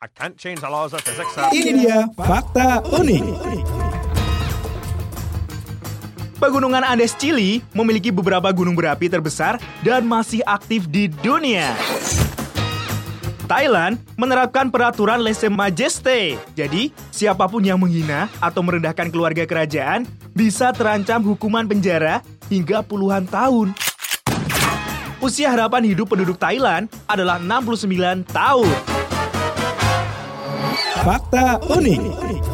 I can't change the laws of physics. Ini dia fakta unik. Pegunungan Andes Chili memiliki beberapa gunung berapi terbesar dan masih aktif di dunia. Thailand menerapkan peraturan lèse-majesté. Jadi, siapapun yang menghina atau merendahkan keluarga kerajaan bisa terancam hukuman penjara hingga puluhan tahun. Usia harapan hidup penduduk Thailand adalah 69 tahun. Fakta unik.